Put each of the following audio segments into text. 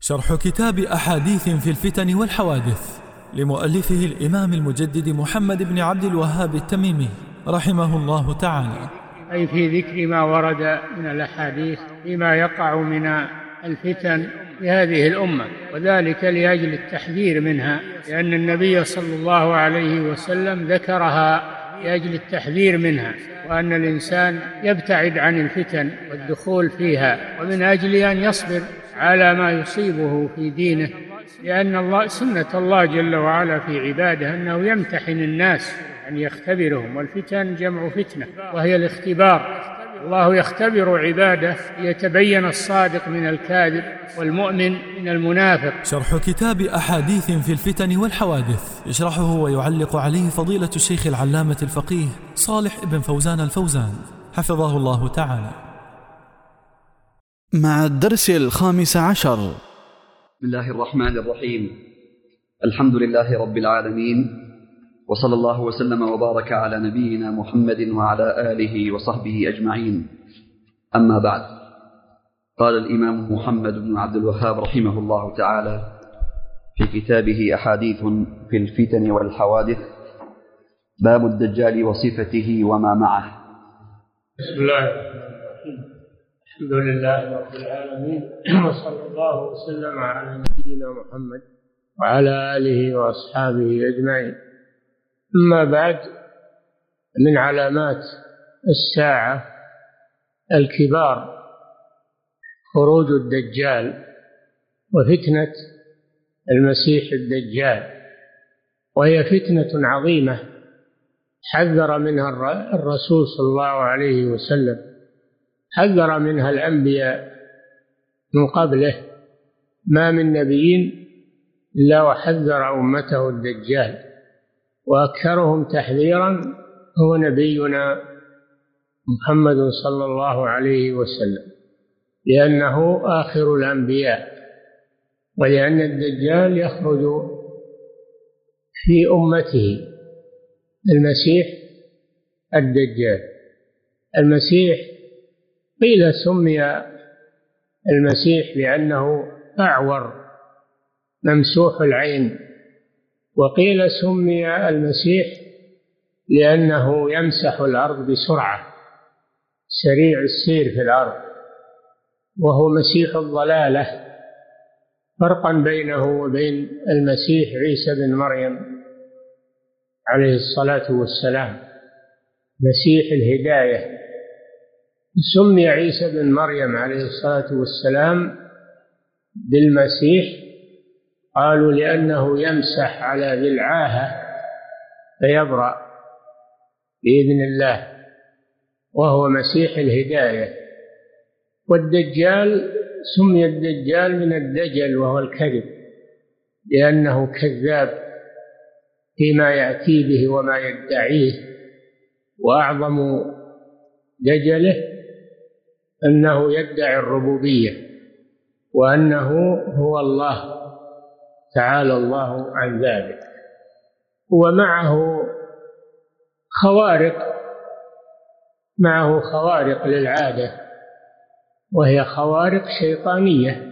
شرح كتاب أحاديث في الفتن والحوادث لمؤلفه الإمام المجدد محمد بن عبد الوهاب التميمي رحمه الله تعالى. أي في ذكر ما ورد من الأحاديث فيما يقع من الفتن في هذه الأمة، وذلك لأجل التحذير منها، لأن النبي صلى الله عليه وسلم ذكرها لأجل التحذير منها، وأن الإنسان يبتعد عن الفتن والدخول فيها، ومن أجل أن يصبر على ما يصيبه في دينه، لأن سنة الله جل وعلا في عباده أنه يمتحن الناس أن يختبرهم، والفتن جمع فتنة وهي الاختبار. الله يختبر عباده ليتبين الصادق من الكاذب والمؤمن من المنافق. شرح كتاب أحاديث في الفتن والحوادث يشرحه ويعلق عليه فضيلة الشيخ العلامة الفقيه صالح بن فوزان الفوزان حفظه الله تعالى. مع الدرس 15. بسم الله الرحمن الرحيم. الحمد لله رب العالمين، وصلى الله وسلم وبارك على نبينا محمد وعلى آله وصحبه أجمعين. أما بعد، قال الإمام محمد بن عبد الوهاب رحمه الله تعالى في كتابه أحاديث في الفتن والحوادث: باب الدجال وصفته وما معه. بسم الله الرحمن الرحيم. الحمد لله رب العالمين، وصلى الله وسلم على نبينا محمد وعلى آله وأصحابه أجمعين. أما بعد، من علامات الساعة الكبار خروج الدجال وفتنة المسيح الدجال، وهي فتنة عظيمة حذر منها الرسول صلى الله عليه وسلم، حذر منها الأنبياء من قبله، ما من نبي إلا وحذر أمته الدجال، وأكثرهم تحذيرا هو نبينا محمد صلى الله عليه وسلم، لأنه آخر الأنبياء، ولأن الدجال يخرج في أمته المسيح الدجال. المسيح قيل سمي المسيح لأنه أعور ممسوح العين، وقيل سمي المسيح لأنه يمسح الأرض بسرعة، سريع السير في الأرض، وهو مسيح الضلالة، فرقا بينه وبين المسيح عيسى بن مريم عليه الصلاة والسلام، مسيح الهداية. سمي عيسى بن مريم عليه الصلاة والسلام بالمسيح، قالوا لأنه يمسح على ذي العاهة فيبرأ بإذن الله، وهو مسيح الهداية. والدجال سمي الدجال من الدجل، وهو الكذب، لأنه كذاب فيما يأتي به وما يدعيه، وأعظم دجله أنه يدعي الربوبية وأنه هو الله تعالى الله عن ذلك. ومعه خوارق للعادة، وهي خوارق شيطانية،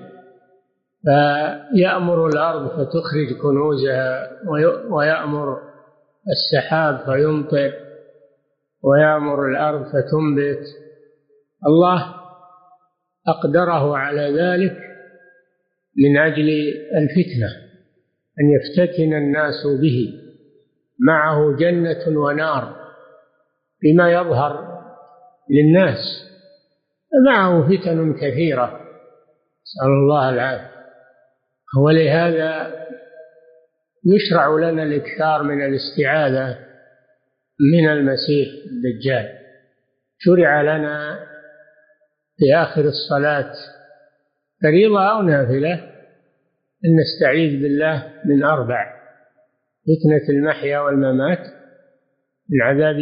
فيأمر الأرض فتخرج كنوزها، ويأمر السحاب فيمطر، ويأمر الأرض فتنبت. الله أقدره على ذلك من أجل الفتنة، أن يفتتن الناس به. معه جنة ونار بما يظهر للناس، معه فتن كثيرة، نسأل الله العافية. ولهذا يشرع لنا الإكثار من الاستعاذة من المسيح الدجال. شرع لنا في آخر الصلاة فريضة أو نافلة أن نستعيذ بالله من 4: فتنة المحيا والممات، من عذاب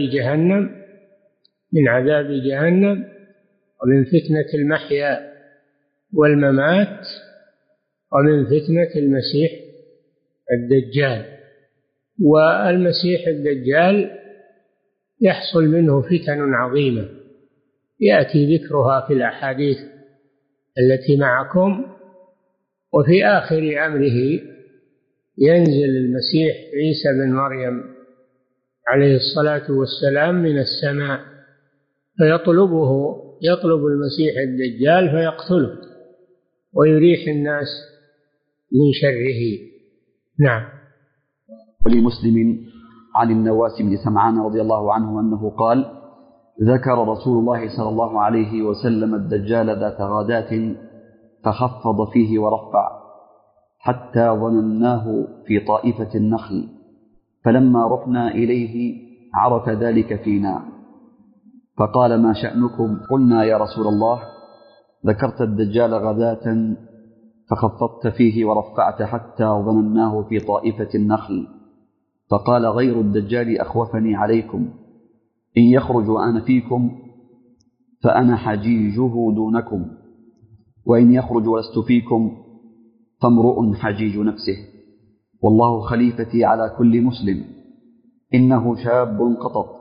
جهنم، ومن فتنة المحيا والممات، ومن فتنة المسيح الدجال. والمسيح الدجال يحصل منه فتن عظيمة يأتي ذكرها في الأحاديث التي معكم، وفي آخر أمره ينزل المسيح عيسى بن مريم عليه الصلاة والسلام من السماء، يطلب المسيح الدجال فيقتله ويريح الناس من شره. نعم. ولمسلم عن النواس بن سمعان رضي الله عنه أنه قال: ذكر رسول الله صلى الله عليه وسلم الدجال ذات غداة فخفض فيه ورفع حتى ظنناه في طائفة النخل، فلما رحنا إليه عرف ذلك فينا فقال: ما شأنكم؟ قلنا: يا رسول الله، ذكرت الدجال غداة فخفضت فيه ورفعت حتى ظنناه في طائفة النخل. فقال: غير الدجال أخوفني عليكم، إن يخرج وأنا فيكم فأنا حجيجه دونكم، وإن يخرج ولست فيكم فامرؤ حجيج نفسه، والله خليفتي على كل مسلم، إنه شاب قطط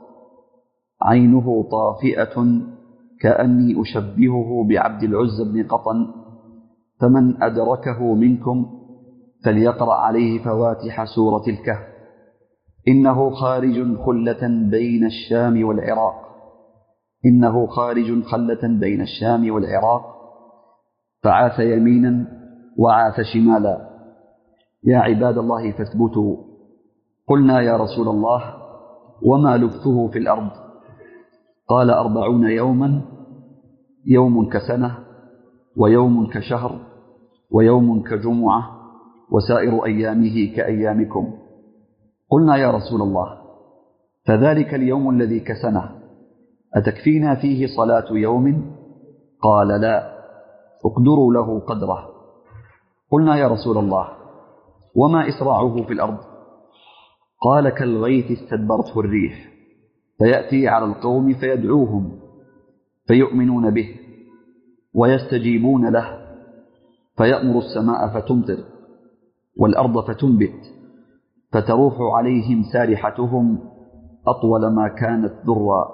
عينه طافئة كأني أشبهه بعبد العزى بن قطن، فمن أدركه منكم فليقرأ عليه فواتح سورة الكهف، إنه خارج خلة بين الشام والعراق، إنه خارج خلة بين الشام والعراق، فعاث يمينا وعاث شمالا، يا عباد الله فاثبتوا. قلنا: يا رسول الله، وما لبثه في الأرض؟ قال: 40 يوما، يوم كسنة، ويوم كشهر، ويوم كجمعة، وسائر أيامه كأيامكم. قلنا: يا رسول الله، فذلك اليوم الذي كسنه أتكفينا فيه صلاة يوم؟ قال: لا، اقدروا له قدره. قلنا: يا رسول الله، وما إسراعه في الأرض؟ قال: كالغيث استدبرته الريح، فيأتي على القوم فيدعوهم فيؤمنون به ويستجيبون له، فيأمر السماء فتمطر والأرض فتنبت، فتروح عليهم سارحتهم أطول ما كانت ذرا،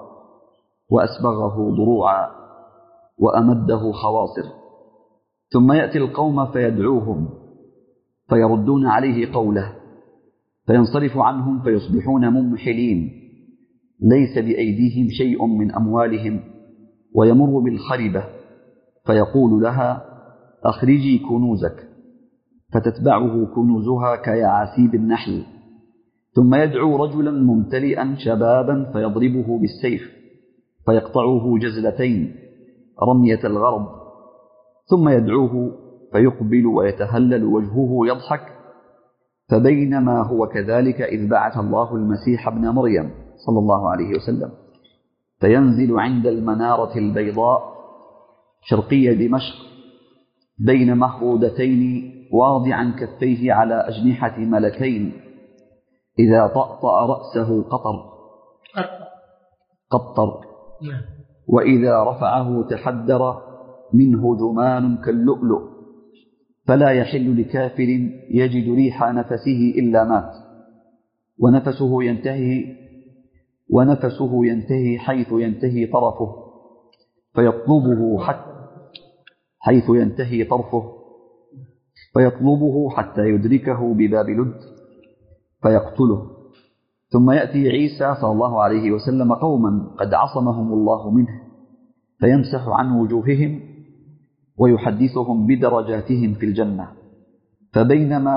وأسبغه ضروعا، وأمده خواصر، ثم يأتي القوم فيدعوهم فيردون عليه قوله، فينصرف عنهم فيصبحون ممحلين، ليس بأيديهم شيء من أموالهم، ويمر بالخربة فيقول لها: أخرجي كنوزك، فتتبعه كنوزها كيعاسيب النحل، ثم يدعو رجلا ممتلئا شبابا فيضربه بالسيف فيقطعه جزلتين رمية الغرض، ثم يدعوه فيقبل ويتهلل وجهه يضحك، فبينما هو كذلك إذ بعث الله المسيح ابن مريم صلى الله عليه وسلم، فينزل عند المنارة البيضاء شرقي دمشق بين مهرودتين واضعا كفيه على أجنحة ملكين، إذا طأطأ رأسه قطر، وإذا رفعه تحدر منه جمان كاللؤلؤ، فلا يحل لكافر يجد ريح نفسه إلا مات، ونفسه ينتهي حيث ينتهي طرفه، فيطلبه حتى يدركه بباب لد فيقتله. ثم يأتي عيسى صلى الله عليه وسلم قوما قد عصمهم الله منه، فيمسح عن وجوههم ويحدثهم بدرجاتهم في الجنة، فبينما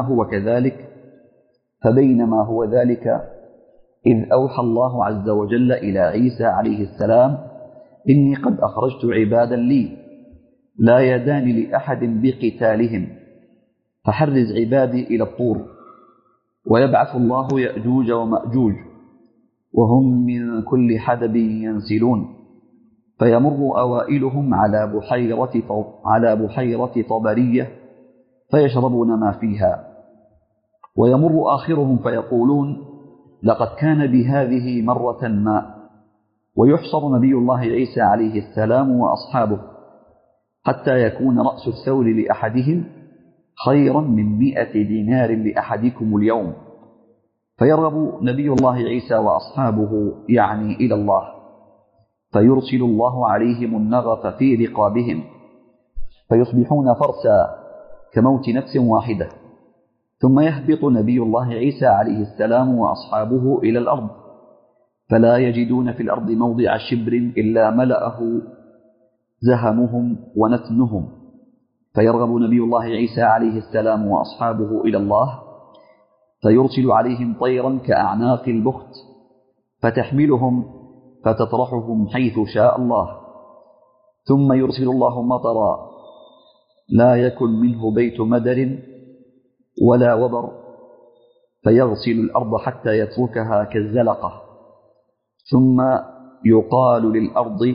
هو ذلك إذ أوحى الله عز وجل إلى عيسى عليه السلام: إني قد أخرجت عبادا لي لا يدان لأحد بقتالهم، فحرز عبادي إلى الطور، ويبعث الله يأجوج ومأجوج وهم من كل حدب ينسلون، فيمر أوائلهم على بحيرة طبرية فيشربون ما فيها، ويمر آخرهم فيقولون: لقد كان بهذه مرة ماء، ويحشر نبي الله عيسى عليه السلام وأصحابه، حتى يكون رأس الثور لأحدهم خيرا من 100 دينار لأحدكم اليوم، فيرغب نبي الله عيسى وأصحابه يعني إلى الله، فيرسل الله عليهم النغف في رقابهم، فيصبحون فرسا كموت نفس واحدة. ثم يهبط نبي الله عيسى عليه السلام وأصحابه إلى الأرض، فلا يجدون في الأرض موضع شبر إلا ملأه زهمهم ونتنهم، فيرغب نبي الله عيسى عليه السلام وأصحابه إلى الله، فيرسل عليهم طيرا كأعناق البخت فتحملهم فتطرحهم حيث شاء الله، ثم يرسل الله مطرا لا يكن منه بيت مدر ولا وبر، فيغسل الأرض حتى يتركها كالزلقة، ثم يقال للأرض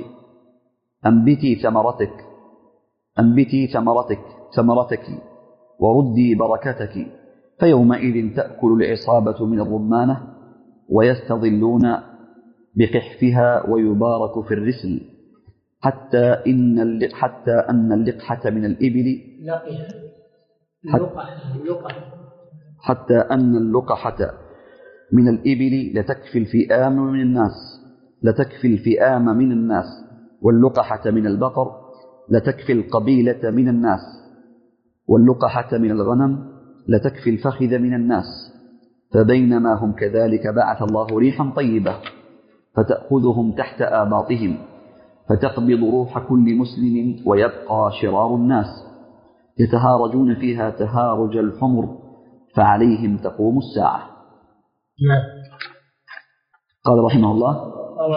أنبتي ثمرتك وردي بركتك، فيومئذ تأكل العصابة من الرمانة ويستظلون بقحفها ويبارك في الرسل، حتى أن اللقحة من الإبل حتى أن اللقحة من الإبل لتكفي الفئام من الناس، واللقحة من البقر لتكفي القبيلة من الناس، واللقحة من الغنم لتكفي الفخذ من الناس. فبينما هم كذلك بعث الله ريحا طيبة فتأخذهم تحت آباطهم، فتقبض روح كل مسلم ويبقى شرار الناس يتهارجون فيها تهارج الحمر، فعليهم تقوم الساعة. قال رحمه الله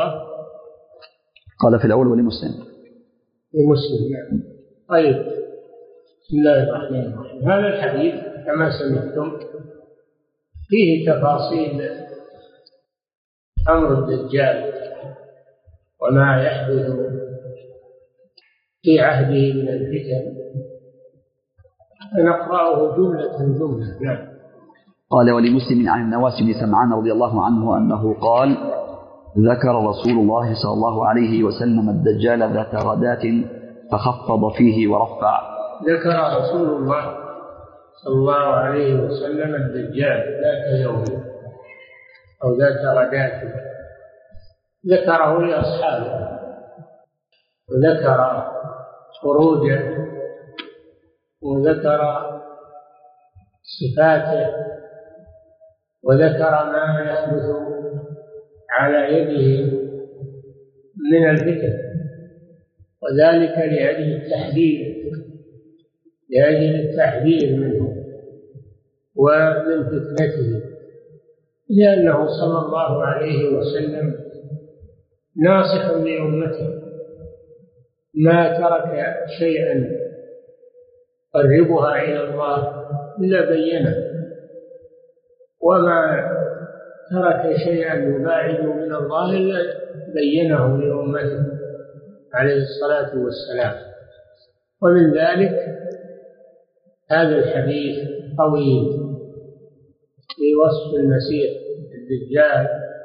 قال في الأول ولمسلم. نعم. طيب، بسم الله الرحمن الرحيم. هذا الحديث كما سمعتم فيه تفاصيل أمر الدجال وما يحدث في عهده من الفتن، فنقرأه جملة. نعم. قال ولمسلم عن النواس بن سمعان رضي الله عنه أنه قال: ذكر رسول الله صلى الله عليه وسلم الدجال ذات غداة فخفض فيه ورفع. ذكر رسول الله صلى الله عليه وسلم الدجال ذات يوم أو ذات غداة، ذكره لأصحابه وذكر خروجه وذكر صفاته وذكر ما يحدث على يده من الفتن، وذلك لأجل التحذير منه ومن فتنته، لأنه صلى الله عليه وسلم ناصح لأمته، ما ترك شيئا يقربها إلى الله إلا بينه، وما ترك شيئا يباعد من الله إلا بينه لأمته عليه الصلاة والسلام. ومن ذلك هذا الحديث طويل في وصف المسيح الدجال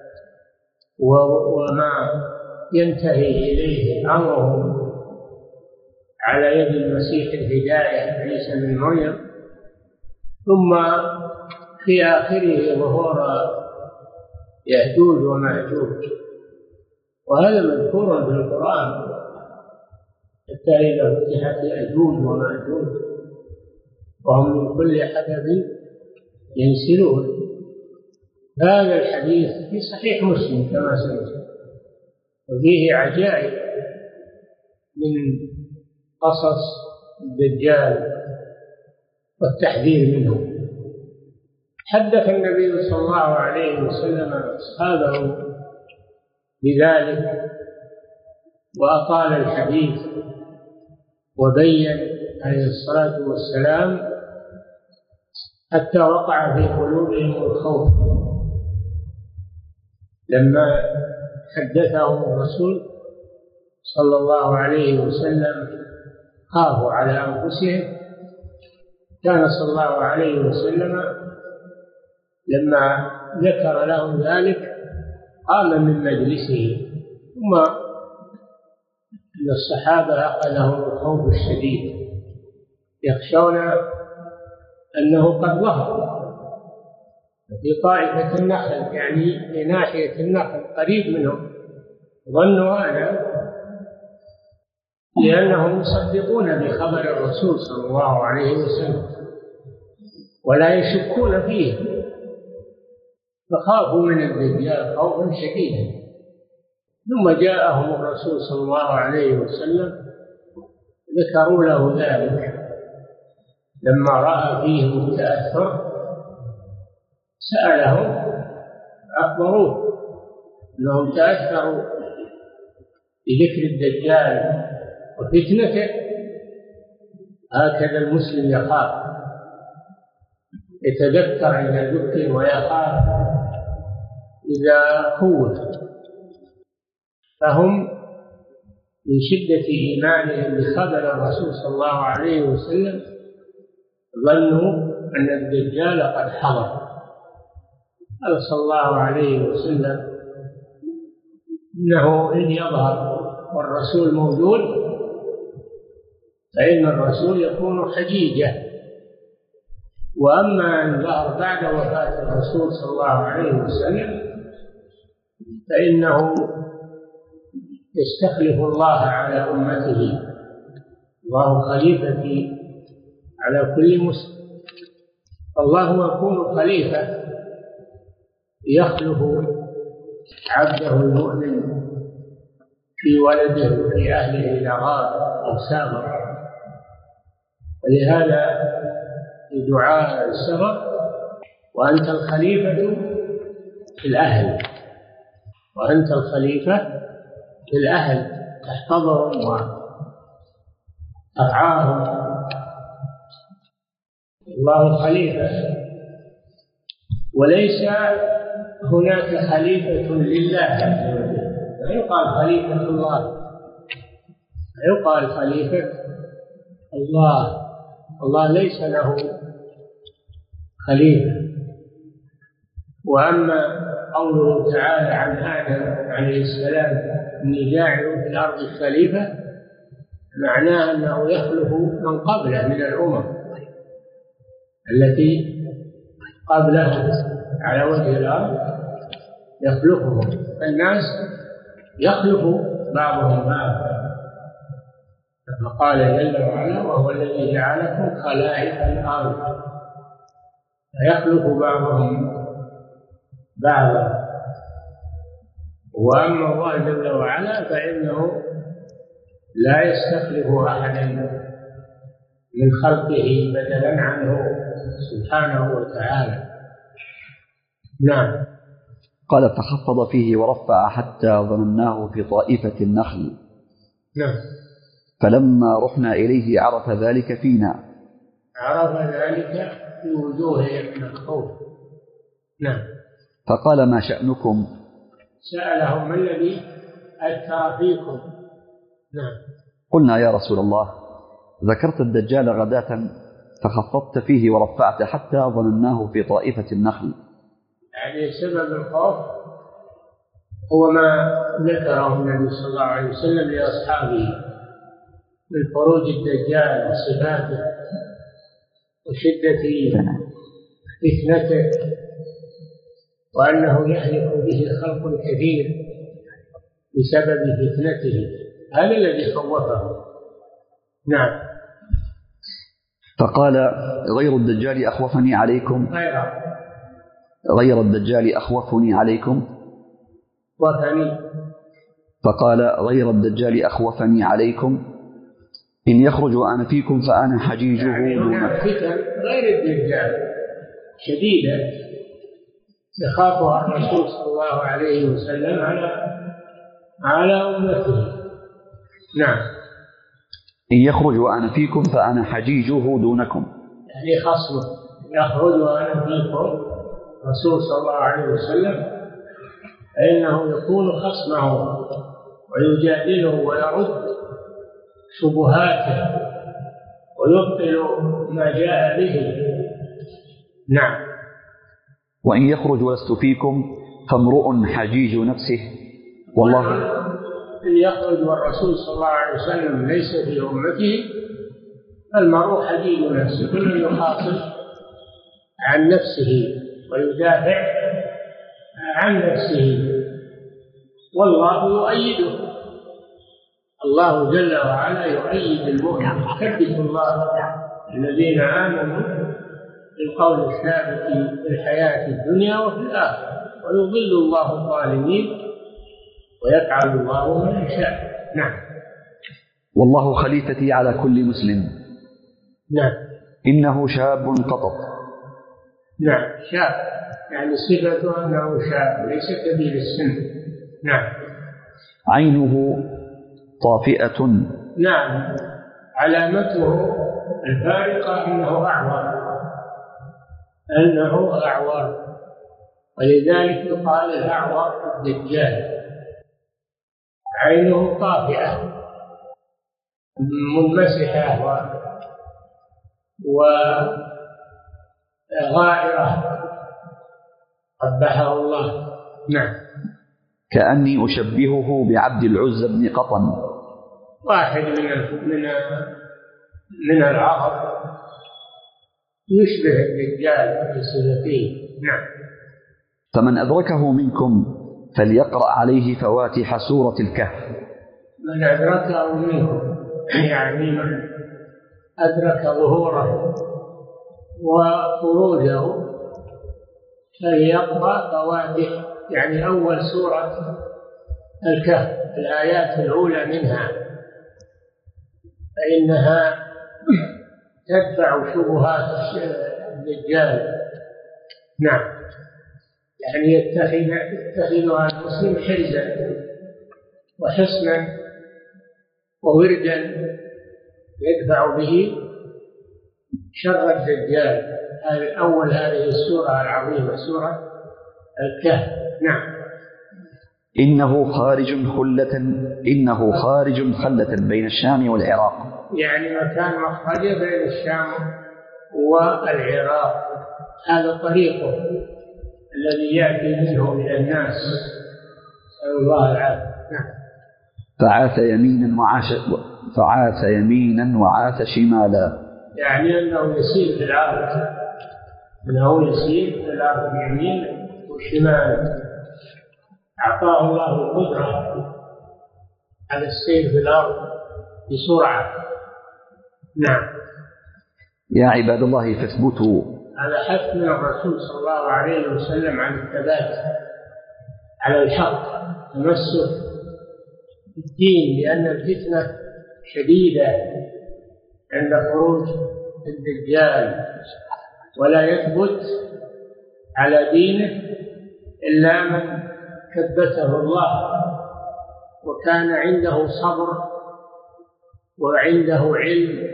وما ينتهي إليه أمره على يد المسيح الهداية عيسى بن مريم، ثم في آخره ظهور يأجوج ومأجوج، وهذا مذكور في القرآن، حتى إذا فتحت يأجوج ومأجوج وهم من كل حدب ينسلون. هذا الحديث في صحيح مسلم كما سمعت، وفيه عجائب من قصص الدجال والتحذير منه. حدث النبي صلى الله عليه وسلم أصحابه بذلك وأطال الحديث وبين عليه الصلاة والسلام حتى وقع في قلوبهم الخوف لما حدثهم الرسول صلى الله عليه وسلم، خافوا على أنفسهم. كان صلى الله عليه وسلم لما ذكر لهم ذلك قام من مجلسه، ثم أن الصحابة أخذهم الخوف الشديد، يخشون أنه قد ظهر في طائفة النخل، يعني في ناحية النخل قريب منهم، ظنوا هذا لأنهم يصدقون بخبر الرسول صلى الله عليه وسلم ولا يشكون فيه، فخافوا من الدجال خوفا شديدا. ثم جاءهم الرسول صلى الله عليه وسلم ذكروا له ذلك لما رأى فيهم التأثر سألهم أخبروه أنهم تأثروا بذكر الدجال وفتنته. هكذا المسلم يخاف، يتذكر إذا ذكر ويخاف إذا خوف. فهم من شدة إيمانهم بخبر الرسول صلى الله عليه وسلم ظنوا أن الدجال قد حضر. قال صلى الله عليه وسلم إنه إن يظهر والرسول موجود فإن الرسول يكون حجيجة، وأما أن ظهر بعد وفاة الرسول صلى الله عليه وسلم فإنه يستخلف الله على أمته. الله خليفتي على كل مسلم، الله يكون خليفة يخلف عبده المؤمن في ولده وفي أهله إذا غاب أو سافر. ولهذا في دعاء السفر وأنت الخليفة في الأهل، وأنت الخليفة في الأهل تحفظهم وترعاهم. الله خليفة، وليس هناك خليفة لله عز وجل، لا يقال خليفة الله، لا يقال خليفة الله. الله ليس له خليفة. وأما قوله تعالى عن آدم عليه السلام إني جاعل في الأرض خليفة، معناه أنه يخلف من قبله من الأمم التي قبله على وجه الأرض، يخلفهم. الناس يخلف بعضهم بعضا، كما قال جل وعلا وهو الذي جعلكم خلائف الأرض، فيخلف بعضهم بعضا. وأما الله جل وعلا فإنه لا يستخلف أحدا من خلقه بدلا عنه سبحانه وتعالى. نعم. قال فخفض فيه ورفع حتى ظنناه في طائفة النخل. نعم. فلما رحنا إليه عرف ذلك فينا. عرف ذلك في وجوههم من الخوف. نعم. فقال ما شأنكم؟ سألهم ما الذي أثر فيكم؟ نعم. قلنا يا رسول الله ذكرت الدجال غداة فخفضت فيه ورفعت حتى ظنناه في طائفة النخل. يعني سبب الخوف هو ما ذكره النبي صلى الله عليه وسلم لأصحابه من خروج الدجال وصفاته وشدة فتنته، وأنه يهلك به خلق كثير بسبب فتنته. هذا الذي خوفه. نعم. فقال غير الدجال أخوفني عليكم. غير الدجال أخوفني عليكم. وثني. فقال غير الدجال أخوفني عليكم إن يخرج وأنا فيكم فأنا حجيجه. يعني هناك فتن غير الدجال شديدة يخافها الرسول صلى الله عليه وسلم على أمته. نعم. إن يخرج وأنا فيكم فأنا حجيجه دونكم. يعني خصمه يخرج وأنا فيكم الرسول صلى الله عليه وسلم فإنه يكون خصمه ويجادله ويرد شبهاته ويبطل ما جاء به. نعم. وإن يخرج ولست فيكم فامرؤ حجيج نفسه والله. إن يخرج والرسول صلى الله عليه وسلم ليس في أمته المرء حجيج نفسه، كل يخاطب عن نفسه ويدافع عن نفسه والله يؤيده. الله جل وعلا يؤيد المؤمن، يثبت الله الذين آمنوا بالقول الثابت في الحياة الدنيا وفي الآخرة، ويضل الله الظالمين ويفعل الله ما يشاء. نعم. والله خليفتي على كل مسلم. نعم. إنه شاب قطط. نعم، شاب يعني صفته أنه شاب ليس كبير السن. نعم. عينه طافئة. نعم، علامته الفارقة أنه أعور، ولذلك يقال الأعور الدجال. عينه طافئة منمسحة وغائرة قبحه الله. نعم. كأني أشبهه بعبد العزى بن قطن، واحد من العرب يشبه الدجال في صفته. نعم. فمن أدركه منكم فليقرأ عليه فواتح سورة الكهف. من أدركه منكم يعني من أدرك ظهوره وخروجه فليقرأ فواتح يعني أول سورة الكهف، الآيات الأولى منها، فإنها تدفع شبهات الدجال. نعم، يعني يتخذها المسلم حرزا وحصنا ووردا يدفع به شر الدجال. أول هذه السورة العظيمة سورة الكهف. نعم. إنه خارج خلة بين الشام والعراق، يعني مكان مخرجه بين الشام والعراق، هذا طريقه الذي يأتي منه إلى الناس، نسأل الله العافية. نعم. فعاث يمينا وعاث شمالا، يعني أنه يسير في الأرض يمين وشمال. أعطاه الله القدرة على السير في الأرض بسرعة. نعم. يا عباد الله فاثبتوا. هذا حث من الرسول صلى الله عليه وسلم عن الثبات على الحق، تمسك بالدين، لأن الفتنة شديدة عند خروج الدجال، ولا يثبت على دينه إلا من ثبته الله وكان عنده صبر وعنده علم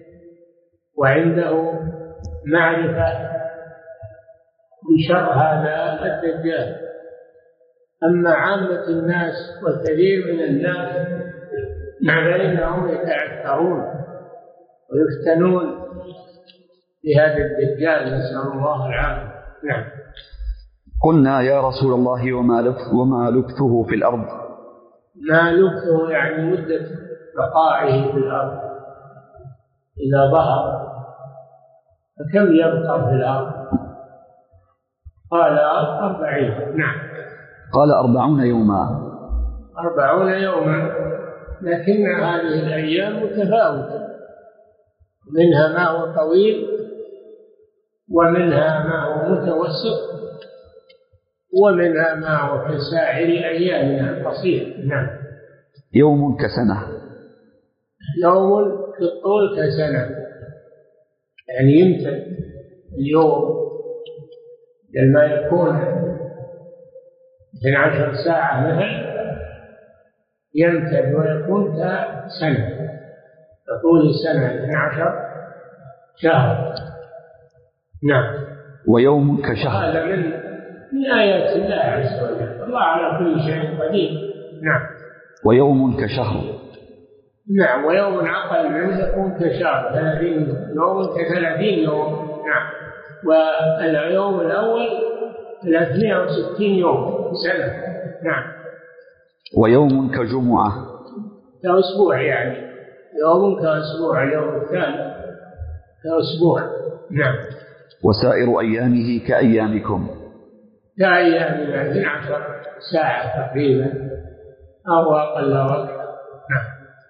وعنده معرفة بشر هذا الدجال. أما عامة الناس والكثير من الناس فإنهم يتعثرون ويفتنون بهذا الدجال، نسأل الله العافية. نعم. قلنا يا رسول الله وما لبثه في الأرض؟ ما لبثه يعني مدة بقائه في الأرض إذا ظهر، فكم يبقى في الأرض؟ قال 40. نعم. قال 40 يوما. 40 يوما، لكن هذه الأيام متفاوتة، منها ما هو طويل ومنها ما هو متوسط ومنها ما هو كسائر أيامنا القصيرة. نعم. يوم كسنة. يوم في الطول كسنة، يعني يمتد اليوم لما يكون 12 ساعة مثلا يمتد ويكون كسنة، تطول سنة 12 شهر. نعم. ويوم كشهر. هذا من آيات الله عز وجل، الله على كل شيء قدير. نعم. ويوم كشهر. نعم. ويوم عقل منه يكون كشهر، 30 يوم ك30 يوم. نعم. واليوم الأول 360 يوم سنة. نعم. ويوم كجمعة. كأسبوع، يعني يوم كأسبوع، اليوم الثاني كأسبوع. نعم. وسائر أيامه كأيامكم. كأيامنا 12 ساعة تقريبا أو أقل وقت. نعم.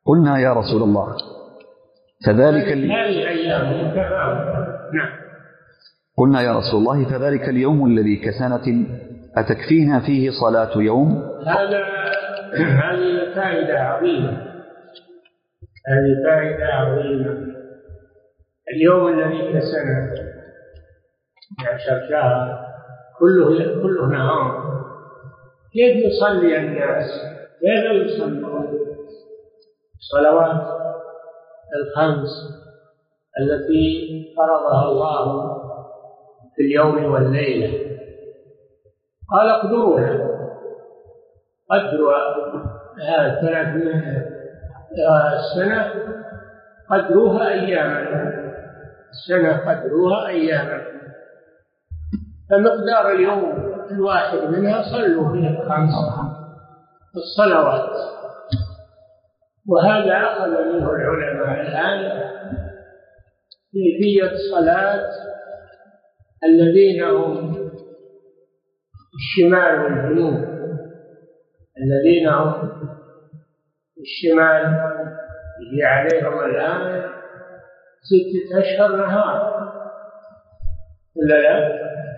قلنا يا رسول الله فذلك هذه أيام نعم. قلنا يا رسول الله فذلك اليوم الذي كسنة أتكفينا فيه صلاة يوم؟ هذه فائدة عظيمة. اليوم الذي كسنة 10 شهر كله نهار، كيف يصلي الناس؟ كيف يصلون الصلوات الخمس التي فرضها الله في اليوم والليلة؟ قال اقدروها، قدروا 300 السنة قدروها أياما، فمقدار اليوم الواحد منها صلوا فيه 5 الصلوات. وهذا أخذ منه العلماء الآن كيفية صلاة الذين هم الشمال والجنوب. الذين هم الشمال يجي عليهم الآن 6 أشهر نهار، ولا لا؟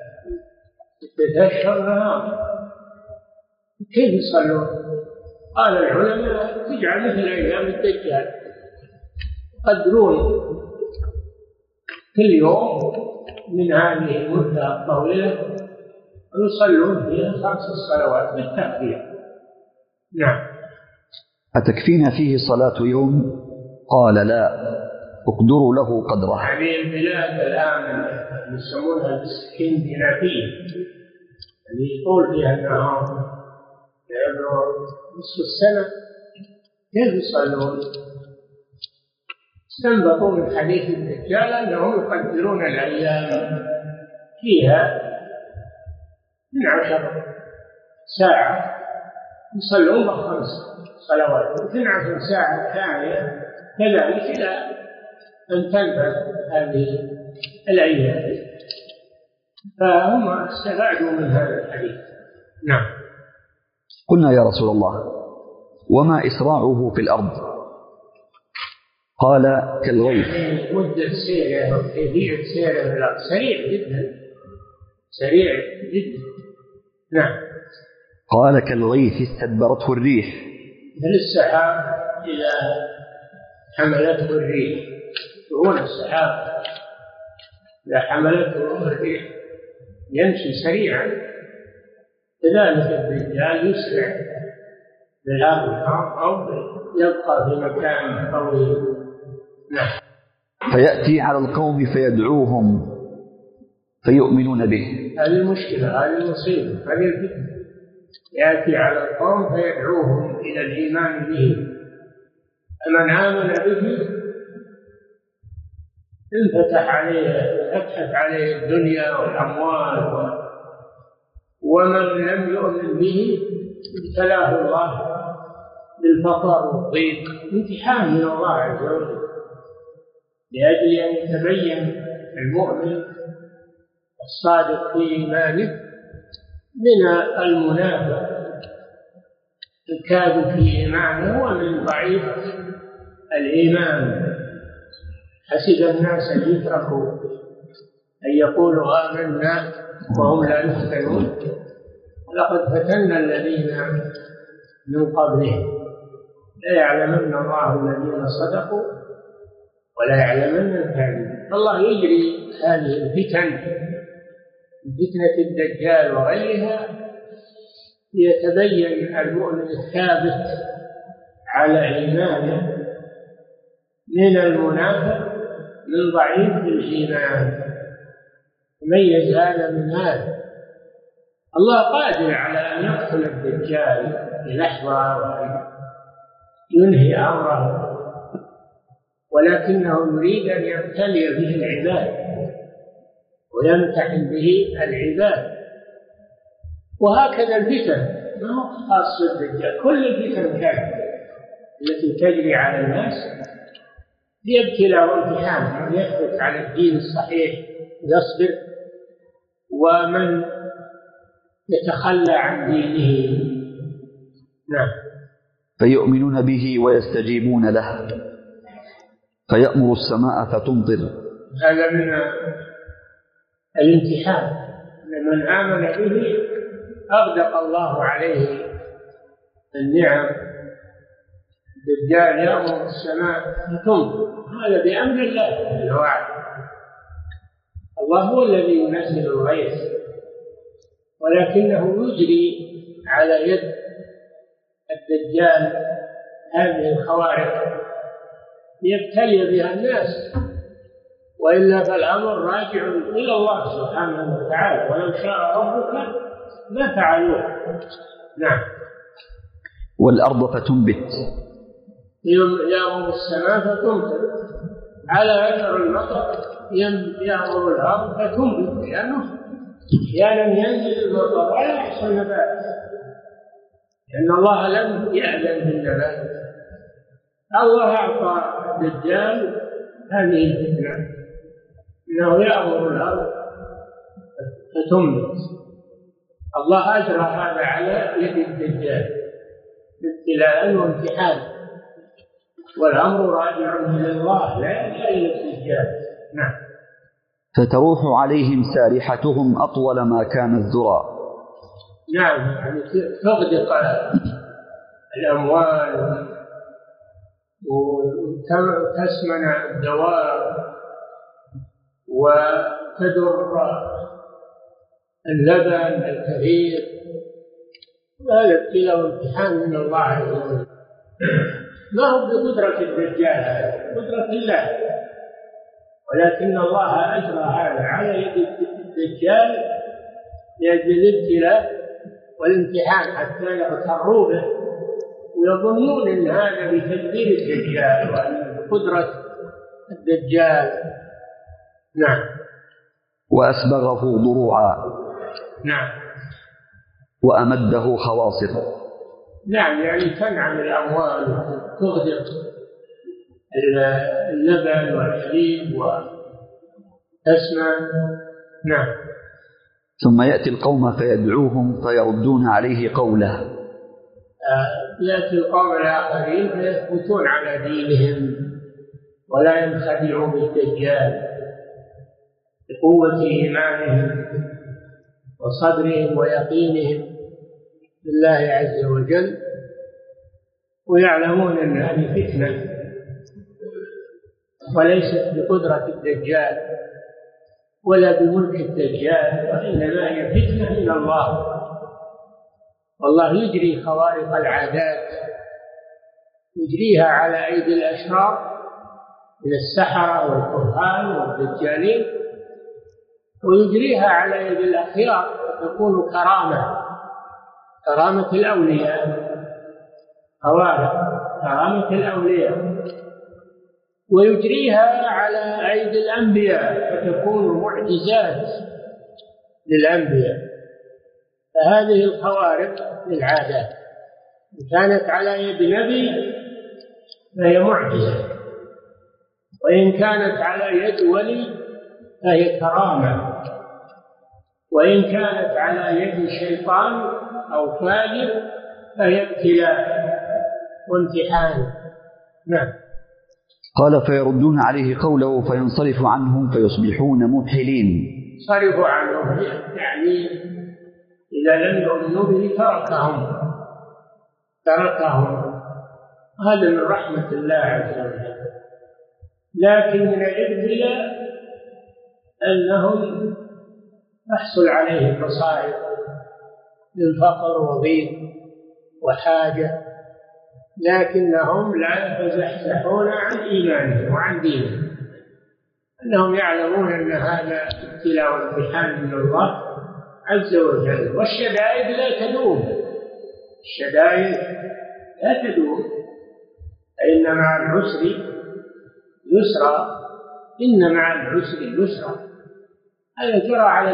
6 أشهر نهار، كيف يصلون؟ قال العلماء تجعل مثل أيام الدجال، يقدرون كل يوم من هذه المدة الطويلة ويصلون فيها 5 صلوات بالتكبير. نعم. أتكفينا فيه صلاة يوم؟ قال لا، اقدروا له قدره. هذه البلاد الآن يسمونها الاسكندنافية، اللي يطول فيها النهار يعبر نصف السنة، كيف يصلون؟ استنبطوا من حديث الدجال أنهم يقدرون الأيام فيها من 10 ساعة يصلون 5 صلوات، 12 ساعة ثانية كذلك إلى أن تنفذ هذه الأيام، فهم استفادوا من هذا الحديث. نعم. قلنا يا رسول الله وما إسراعه في الأرض؟ قال كالغيث. مدة سيره وكيفية سيره في الأرض سريع جدا. نعم. قال كالغيث استدبرته الريح. مثل السحاب إذا حملته الريح، هو السحاب إذا حملته الريح يمشي سريعا، كذلك الدجال يسرع بالأرض أو يبقى في مكان طويل. نعم. فيأتي على القوم فيدعوهم فيؤمنون به. هذه المشكلة، هذه المصيبة، هذه الفتنة. يأتي على القوم فيدعوهم إلى الإيمان به، فمن آمن به فتحت عليه الدنيا والأموال، ومن لم يؤمن به ابتلاه الله بالفقر والضيق، امتحان من الله عز وجل لأجل أن يتبين المؤمن الصادق في إيمانه من المنافق الكاذب في إيمانه ومن ضعيف الإيمان. حسب الناس أن يتركوا أن يقولوا آمنا وهم لا يفتنون، لقد فتنا الذين من قبلهم لا يعلمن الله الذين صدقوا ولا يعلمن الكاذبين. الله يجري هذه الفتن، فتنة الدجال وغيرها، ليتبين المؤمن الثابت على إيمانه من المنافق من ضعيف الإيمان، يميز هذا من هذا. الله قادر على أن يقتل الدجال بلحظة وأن ينهي أمره، ولكنه يريد أن يبتلي به العباد ويمتحن به العباد. وهكذا الفتن ما هو خاص بالدجال، كل الفتن كانت التي تجري على الناس ليبتلى وامتحان، من يثبت على الدين الصحيح يصبر، ومن يتخلى عن دينه. نعم. فيؤمنون به ويستجيبون له، فيأمر السماء فتمطر. هذا من الامتحان، من آمن به أغدق الله عليه النعم. الدجال يأمر السماء فتمطر، هذا بأمر الله الواحد. الله هو الذي ينزل الغيث، ولكنه يجري على يد الدجال هذه الخوارق يبتلي بها الناس، وإلا فالأمر راجع إلى الله سبحانه وتعالى، ولو شاء ربك ما فعلوه. نعم. والأرض فتنبت، يأمر السماء فتمطر على أثر المطر، يأمر الأرض فتنبت، لأنه أحيانا ينزل المطر ولا يحصل نبات، لأن الله لم يأذن بالنبات. الله أعطى الدجال هذه الفتنة، إنه يأمر الأرض فتنبت. الله أجرى هذا على يد الدجال ابتلاء وامتحان، والأمر راجع إلى الله لا إلى الدجال. نعم. فتروح عليهم سارحتهم أطول ما كان الذرى. نعم، يعني تغدق الأموال وتسمن الدواب وتدر اللبن الكثير. هذا ابتلاء وامتحان من الله عز وجل، ما هو بقدرة الدجال، قدرة الله، ولكن الله أجرى هذا على يد الدجال لأجل الابتلاء والامتحان، حتى يغتروا به ويظنون أن هذا بتدبير الدجال وأن بقدرة الدجال. نعم. وأسبغه ضروعا. نعم. وأمده خواصر. نعم، يعني تنعم الأموال وتغدق اللبن والحليب وتسمن. نعم. ثم يأتي القوم فيدعوهم فيردون عليه قوله. يأتي القوم الآخرين فيثبتون على دينهم ولا ينخدعوا بالدجال بقوة إيمانهم وصبرهم ويقينهم بالله عز وجل، ويعلمون أن هذه فتنة وليست بقدرة الدجال ولا بملك الدجال، وإنما هي فتنة من الله. والله يجري خوارق العادات، يجريها على أيدي الأشرار من السحرة والكهان والدجالين، ويجريها على يد الأخيار فتكون كرامة الأولياء، خوارق كرامة الأولياء، ويجريها على أيدي الأنبياء فتكون معجزات للأنبياء. فهذه الخوارق للعادات إن كانت على يد نبي فهي معجزة، وإن كانت على يد ولي فهي كرامة، وإن كانت على يد شيطان أو فاجر فهي ابتلاء وامتحان. نعم. قال فيردون عليه قوله فينصرف عنهم فيصبحون موحلين. صرفوا عنهم يعني إذا لم يؤمنوا به تركهم. هذا من رحمة الله عز وجل. لكن من الابتلاء أنهم تحصل عليهم مصائب من فقر وضيق وحاجة، لكنهم لا يتزحزحون عن إيمانهم وعن دينهم، أنهم يعلمون أن هذا ابتلاء وامتحان من الله عز وجل. والشدائد لا تدوم، فإن مع العسر يسرا، إن مع العسر يسرا. هذا جرى على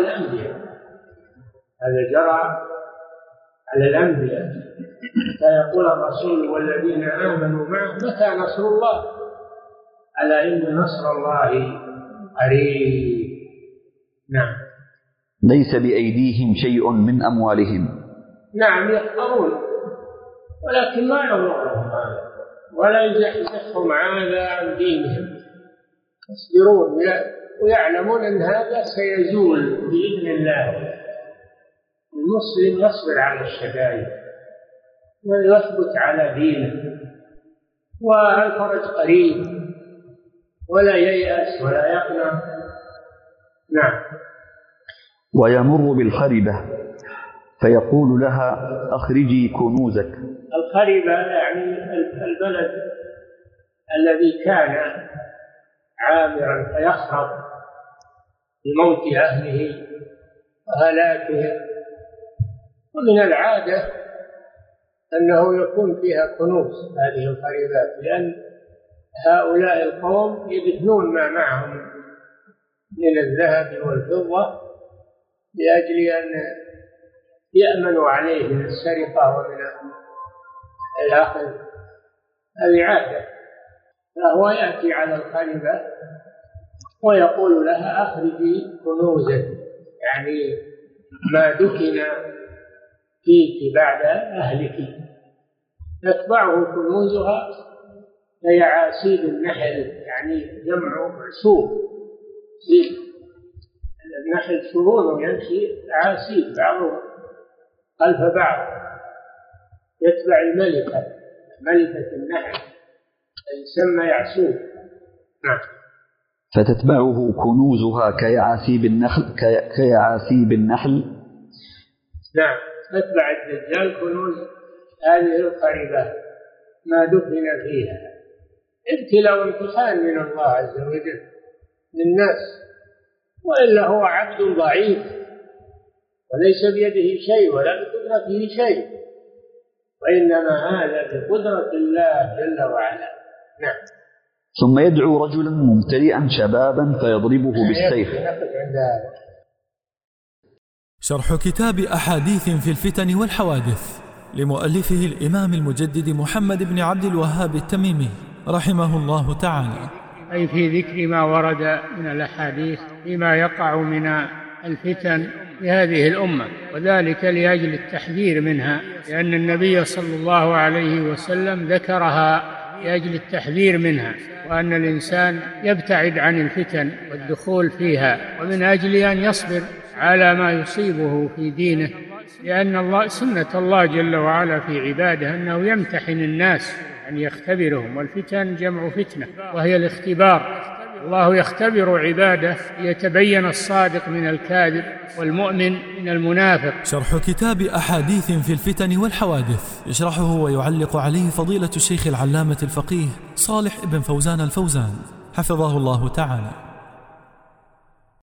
الأنبياء، فيقول الرسول والذين آمنوا معه متى نصر الله؟ ألا إن نصر الله قريب. نعم. ليس بأيديهم شيء من أموالهم. نعم، يحقرون ولكن ما يضرهم هذا ولا يزحزحهم هذا عن دينهم، يصبرون ويعلمون أن هذا سيزول بإذن الله. المسلم يصبر على الشدائد ويثبت على دينه، والفرج قريب، ولا ييأس ولا يقنع. نعم. ويمر بالخربة فيقول لها أخرجي كنوزك. الخربة يعني البلد الذي كان عامرا فيخرب بموت أهله وهلاكهم، ومن العادة أنه يكون فيها كنوز هذه الخريبات، لأن هؤلاء القوم يدفنون ما معهم من الذهب والفضة لأجل أن يأمنوا عليه من السرقة ومن الأخذ. هذه عادة. فهو يأتي على الخريبة ويقول لها أخرجي كنوزك، يعني ما دفن فيك بعد أهلك. تتبعه كنوزها كيعاسيب النحل، يعني جمع عسوب. النحل شؤونه يمشي عاسيب بعضهم خلف بعض، يتبع الملكة النحل يسمى يعسوب. نعم. فتتبعه كنوزها كيعاسيب النحل. نعم. تتبع الدجال كنوز هذه الخريبة ما دفن فيها. ابتلاء وامتحان من الله عز وجل للناس، وإلا هو عبد ضعيف وليس بيده شيء ولا بقدرته شيء، وإنما هذا بقدرة الله جل وعلا. نعم. ثم يدعو رجلا ممتلئا شبابا فيضربه بالسيف. شرح كتاب أحاديث في الفتن والحوادث لمؤلفه الإمام المجدد محمد بن عبد الوهاب التميمي رحمه الله تعالى، أي في ذكر ما ورد من الأحاديث فيما يقع من الفتن في هذه الأمة، وذلك لأجل التحذير منها، لأن النبي صلى الله عليه وسلم ذكرها لأجل التحذير منها، وأن الإنسان يبتعد عن الفتن والدخول فيها، ومن أجل أن يصبر على ما يصيبه في دينه، لأن الله سنة الله جل وعلا في عباده أنه يمتحن الناس أن يختبرهم، والفتن جمع فتنة وهي الاختبار. الله يختبر عباده ليتبين الصادق من الكاذب والمؤمن من المنافق. شرح كتاب أحاديث في الفتن والحوادث يشرحه ويعلق عليه فضيلة الشيخ العلامة الفقيه صالح ابن فوزان الفوزان حفظه الله تعالى.